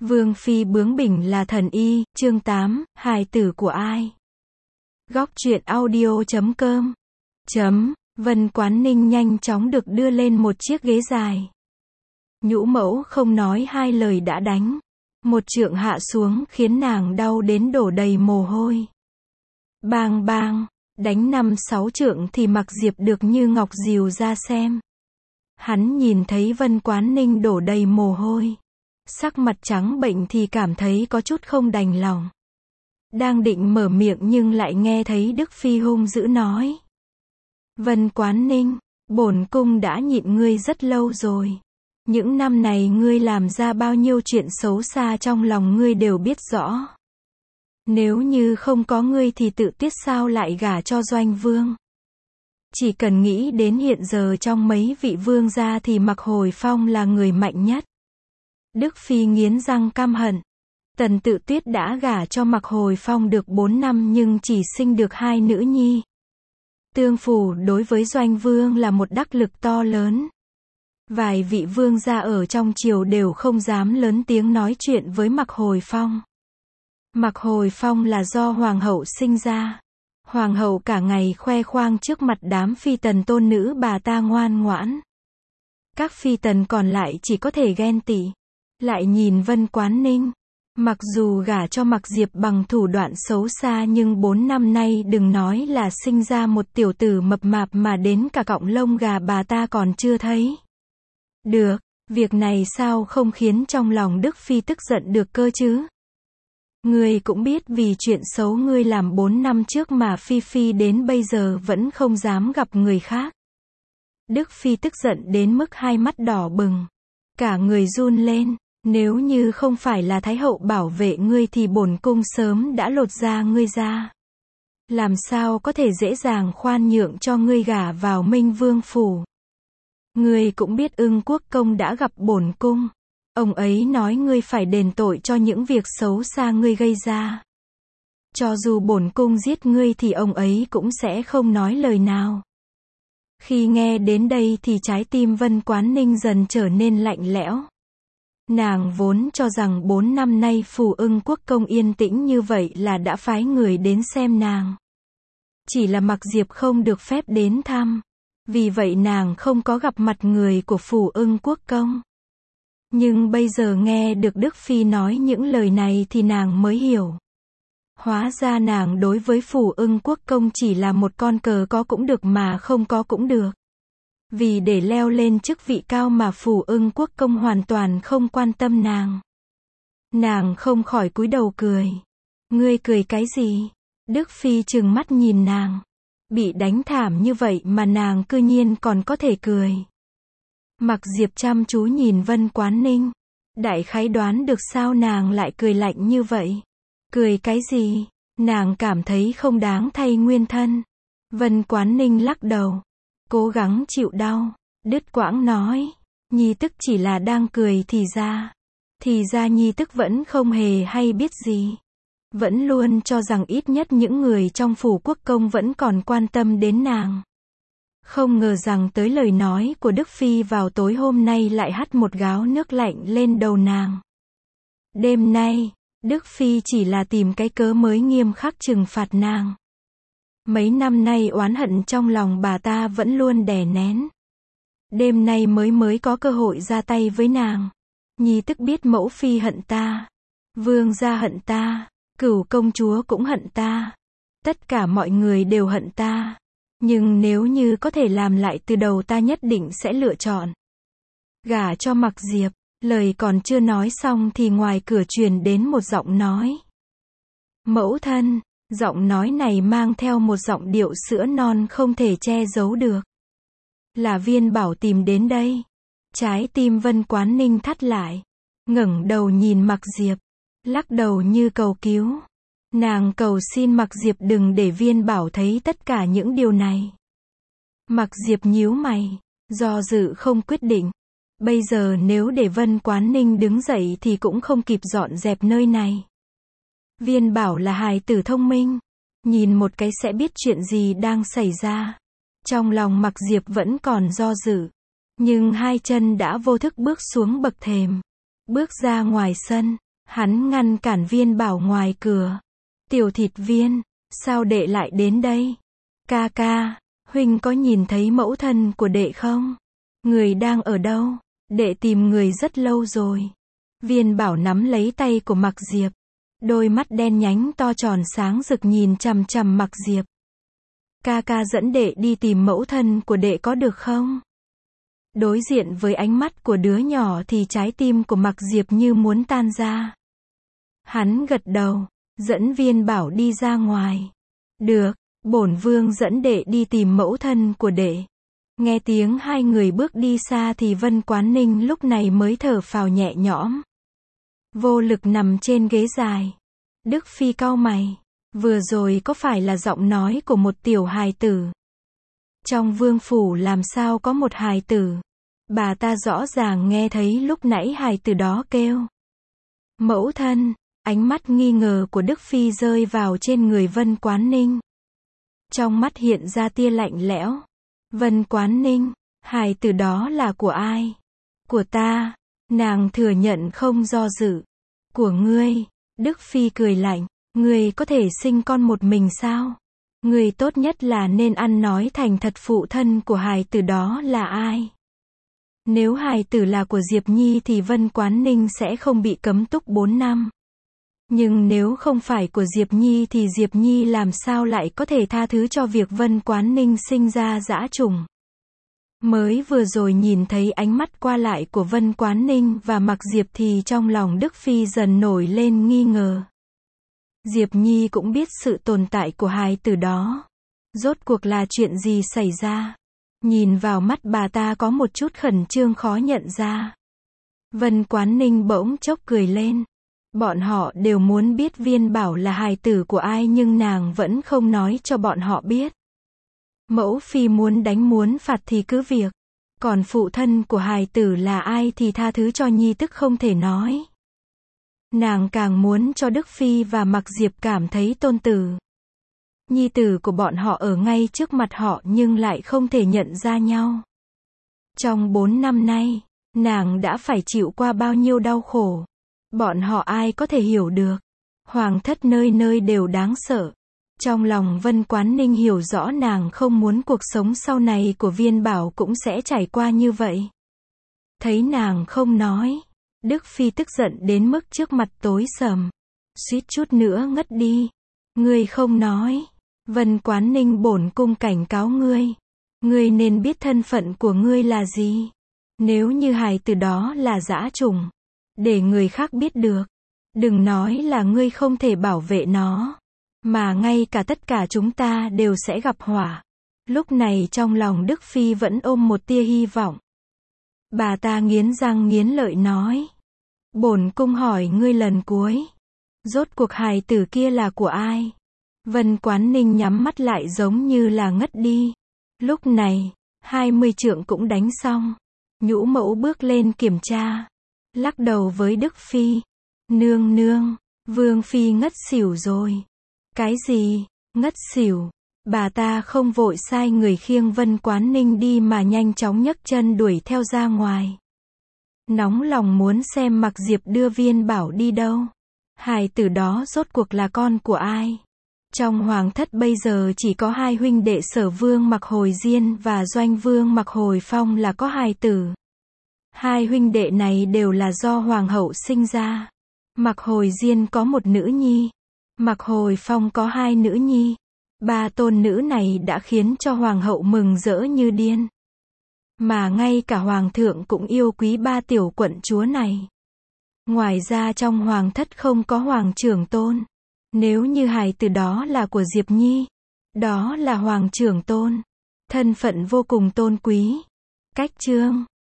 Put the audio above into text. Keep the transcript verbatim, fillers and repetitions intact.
Vương phi bướng bỉnh là thần y, chương tám, hài tử của ai? Góc truyện audio chấm com chấm, Vân Quán Ninh nhanh chóng được đưa lên một chiếc ghế dài. Nhũ mẫu không nói hai lời đã đánh. Một trượng hạ xuống khiến nàng đau đến đổ đầy mồ hôi. Bang bang, đánh năm sáu trượng thì Mặc Diệp được như ngọc dìu ra xem. Hắn nhìn thấy Vân Quán Ninh đổ đầy mồ hôi, sắc mặt trắng bệnh thì cảm thấy có chút không đành lòng. Đang định mở miệng nhưng lại nghe thấy Đức Phi hung dữ nói. Vân Quán Ninh, bổn cung đã nhịn ngươi rất lâu rồi. Những năm này ngươi làm ra bao nhiêu chuyện xấu xa trong lòng ngươi đều biết rõ. Nếu như không có ngươi thì tự tiết sao lại gả cho Doanh Vương. Chỉ cần nghĩ đến hiện giờ trong mấy vị vương gia thì Mặc Hồi Phong là người mạnh nhất. Đức Phi nghiến răng căm hận. Tần Tự Tuyết đã gả cho Mặc Hồi Phong được bốn năm nhưng chỉ sinh được hai nữ nhi. Tương phủ đối với Doanh Vương là một đắc lực to lớn. Vài vị vương gia ở trong triều đều không dám lớn tiếng nói chuyện với Mặc Hồi Phong. Mặc Hồi Phong là do hoàng hậu sinh ra. Hoàng hậu cả ngày khoe khoang trước mặt đám phi tần tôn nữ bà ta ngoan ngoãn. Các phi tần còn lại chỉ có thể ghen tị. Lại nhìn Vân Quán Ninh. Mặc dù gả cho Mặc Diệp bằng thủ đoạn xấu xa nhưng bốn năm nay đừng nói là sinh ra một tiểu tử mập mạp mà đến cả cọng lông gà bà ta còn chưa thấy. Được, việc này sao không khiến trong lòng Đức Phi tức giận được cơ chứ? Ngươi cũng biết vì chuyện xấu ngươi làm bốn năm trước mà Phi Phi đến bây giờ vẫn không dám gặp người khác. Đức Phi tức giận đến mức hai mắt đỏ bừng. Cả người run lên. Nếu như không phải là Thái hậu bảo vệ ngươi thì bổn cung sớm đã lột da ngươi ra. Làm sao có thể dễ dàng khoan nhượng cho ngươi gả vào Minh Vương phủ. Ngươi cũng biết Ưng Quốc công đã gặp bổn cung. Ông ấy nói ngươi phải đền tội cho những việc xấu xa ngươi gây ra. Cho dù bổn cung giết ngươi thì ông ấy cũng sẽ không nói lời nào. Khi nghe đến đây thì trái tim Vân Quán Ninh dần trở nên lạnh lẽo. Nàng vốn cho rằng bốn năm nay phủ Ưng Quốc công yên tĩnh như vậy là đã phái người đến xem nàng. Chỉ là Mặc Diệp không được phép đến thăm. Vì vậy nàng không có gặp mặt người của phủ Ưng Quốc công. Nhưng bây giờ nghe được Đức Phi nói những lời này thì nàng mới hiểu. Hóa ra nàng đối với phủ Ưng Quốc công chỉ là một con cờ có cũng được mà không có cũng được. Vì để leo lên chức vị cao mà phủ Ưng Quốc công hoàn toàn không quan tâm nàng. Nàng không khỏi cúi đầu cười. Ngươi cười cái gì? Đức Phi trừng mắt nhìn nàng. Bị đánh thảm như vậy mà nàng cư nhiên còn có thể cười. Mặc Diệp chăm chú nhìn Vân Quán Ninh. Đại khái đoán được sao nàng lại cười lạnh như vậy. Cười cái gì? Nàng cảm thấy không đáng thay nguyên thân. Vân Quán Ninh lắc đầu. Cố gắng chịu đau. Đứt quãng nói. Nhi tức chỉ là đang cười thì ra. Thì ra Nhi tức vẫn không hề hay biết gì. Vẫn luôn cho rằng ít nhất những người trong phủ quốc công vẫn còn quan tâm đến nàng. Không ngờ rằng tới lời nói của Đức Phi vào tối hôm nay lại hắt một gáo nước lạnh lên đầu nàng. Đêm nay, Đức Phi chỉ là tìm cái cớ mới nghiêm khắc trừng phạt nàng. Mấy năm nay oán hận trong lòng bà ta vẫn luôn đè nén. Đêm nay mới mới có cơ hội ra tay với nàng. Nhi tức biết mẫu phi hận ta. Vương gia hận ta. Cửu công chúa cũng hận ta. Tất cả mọi người đều hận ta. Nhưng nếu như có thể làm lại từ đầu ta nhất định sẽ lựa chọn gả cho Mặc Diệp. Lời còn chưa nói xong thì ngoài cửa truyền đến một giọng nói. Mẫu thân. Giọng nói này mang theo một giọng điệu sữa non không thể che giấu được. Là Viên Bảo tìm đến đây. Trái tim Vân Quán Ninh thắt lại. Ngẩng đầu nhìn Mặc Diệp. Lắc đầu như cầu cứu. Nàng cầu xin Mặc Diệp đừng để Viên Bảo thấy tất cả những điều này. Mặc Diệp nhíu mày. Do dự không quyết định. Bây giờ nếu để Vân Quán Ninh đứng dậy thì cũng không kịp dọn dẹp nơi này. Viên Bảo là hài tử thông minh. Nhìn một cái sẽ biết chuyện gì đang xảy ra. Trong lòng Mặc Diệp vẫn còn do dự. Nhưng hai chân đã vô thức bước xuống bậc thềm. Bước ra ngoài sân. Hắn ngăn cản Viên Bảo ngoài cửa. Tiểu Thịt Viên, sao đệ lại đến đây? Ca ca, huynh có nhìn thấy mẫu thân của đệ không? Người đang ở đâu? Đệ tìm người rất lâu rồi. Viên Bảo nắm lấy tay của Mặc Diệp. Đôi mắt đen nhánh to tròn sáng rực nhìn chằm chằm Mặc Diệp. Ca ca dẫn đệ đi tìm mẫu thân của đệ có được không? Đối diện với ánh mắt của đứa nhỏ thì trái tim của Mặc Diệp như muốn tan ra. Hắn gật đầu, dẫn Viên Bảo đi ra ngoài. Được, bổn vương dẫn đệ đi tìm mẫu thân của đệ. Nghe tiếng hai người bước đi xa thì Vân Quán Ninh lúc này mới thở phào nhẹ nhõm. Vô lực nằm trên ghế dài. Đức Phi cau mày. Vừa rồi có phải là giọng nói của một tiểu hài tử? Trong vương phủ làm sao có một hài tử? Bà ta rõ ràng nghe thấy lúc nãy hài tử đó kêu. Mẫu thân, ánh mắt nghi ngờ của Đức Phi rơi vào trên người Vân Quán Ninh. Trong mắt hiện ra tia lạnh lẽo. Vân Quán Ninh, hài tử đó là của ai? Của ta. Nàng thừa nhận không do dự. Của ngươi. Đức Phi cười lạnh. Ngươi có thể sinh con một mình sao? Ngươi tốt nhất là nên ăn nói thành thật phụ thân của hài tử đó là ai? Nếu hài tử là của Diệp Nhi thì Vân Quán Ninh sẽ không bị cấm túc bốn năm. Nhưng nếu không phải của Diệp Nhi thì Diệp Nhi làm sao lại có thể tha thứ cho việc Vân Quán Ninh sinh ra dã trùng. Mới vừa rồi nhìn thấy ánh mắt qua lại của Vân Quán Ninh và Mặc Diệp thì trong lòng Đức Phi dần nổi lên nghi ngờ. Diệp Nhi cũng biết sự tồn tại của hài tử đó. Rốt cuộc là chuyện gì xảy ra? Nhìn vào mắt bà ta có một chút khẩn trương khó nhận ra. Vân Quán Ninh bỗng chốc cười lên. Bọn họ đều muốn biết Viên Bảo là hài tử của ai nhưng nàng vẫn không nói cho bọn họ biết. Mẫu phi muốn đánh muốn phạt thì cứ việc. Còn phụ thân của hài tử là ai thì tha thứ cho nhi tức không thể nói. Nàng càng muốn cho Đức Phi và Mặc Diệp cảm thấy tôn tử. Nhi tử của bọn họ ở ngay trước mặt họ nhưng lại không thể nhận ra nhau. Trong bốn năm nay, nàng đã phải chịu qua bao nhiêu đau khổ. Bọn họ ai có thể hiểu được. Hoàng thất nơi nơi đều đáng sợ. Trong lòng Vân Quán Ninh hiểu rõ nàng không muốn cuộc sống sau này của Viên Bảo cũng sẽ trải qua như vậy. Thấy nàng không nói, Đức Phi tức giận đến mức trước mặt tối sầm. Suýt chút nữa ngất đi. Ngươi không nói. Vân Quán Ninh bổn cung cảnh cáo ngươi. Ngươi nên biết thân phận của ngươi là gì. Nếu như hài tử đó là dã trùng, để người khác biết được. Đừng nói là ngươi không thể bảo vệ nó. Mà ngay cả tất cả chúng ta đều sẽ gặp họa. Lúc này trong lòng Đức Phi vẫn ôm một tia hy vọng. Bà ta nghiến răng nghiến lợi nói. Bổn cung hỏi ngươi lần cuối. Rốt cuộc hài tử kia là của ai? Vân Quán Ninh nhắm mắt lại giống như là ngất đi. Lúc này, hai mươi trượng cũng đánh xong. Nhũ mẫu bước lên kiểm tra. Lắc đầu với Đức Phi. Nương nương, Vương Phi ngất xỉu rồi. Cái gì? Ngất xỉu? Bà ta không vội sai người khiêng Vân Quán Ninh đi mà nhanh chóng nhấc chân đuổi theo ra ngoài. Nóng lòng muốn xem Mặc Diệp đưa Viên Bảo đi đâu. Hài tử đó rốt cuộc là con của ai? Trong hoàng thất bây giờ chỉ có hai huynh đệ Sở Vương Mặc Hồi Diên và Doanh Vương Mặc Hồi Phong là có hài tử. Hai huynh đệ này đều là do hoàng hậu sinh ra. Mặc Hồi Diên có một nữ nhi. Mặc Hồi Phong có hai nữ nhi. Ba tôn nữ này đã khiến cho hoàng hậu mừng rỡ như điên. Mà ngay cả hoàng thượng cũng yêu quý ba tiểu quận chúa này. Ngoài ra trong hoàng thất không có hoàng trưởng tôn. Nếu như hài tử đó là của Diệp Nhi, đó là hoàng trưởng tôn. Thân phận vô cùng tôn quý. Cách chương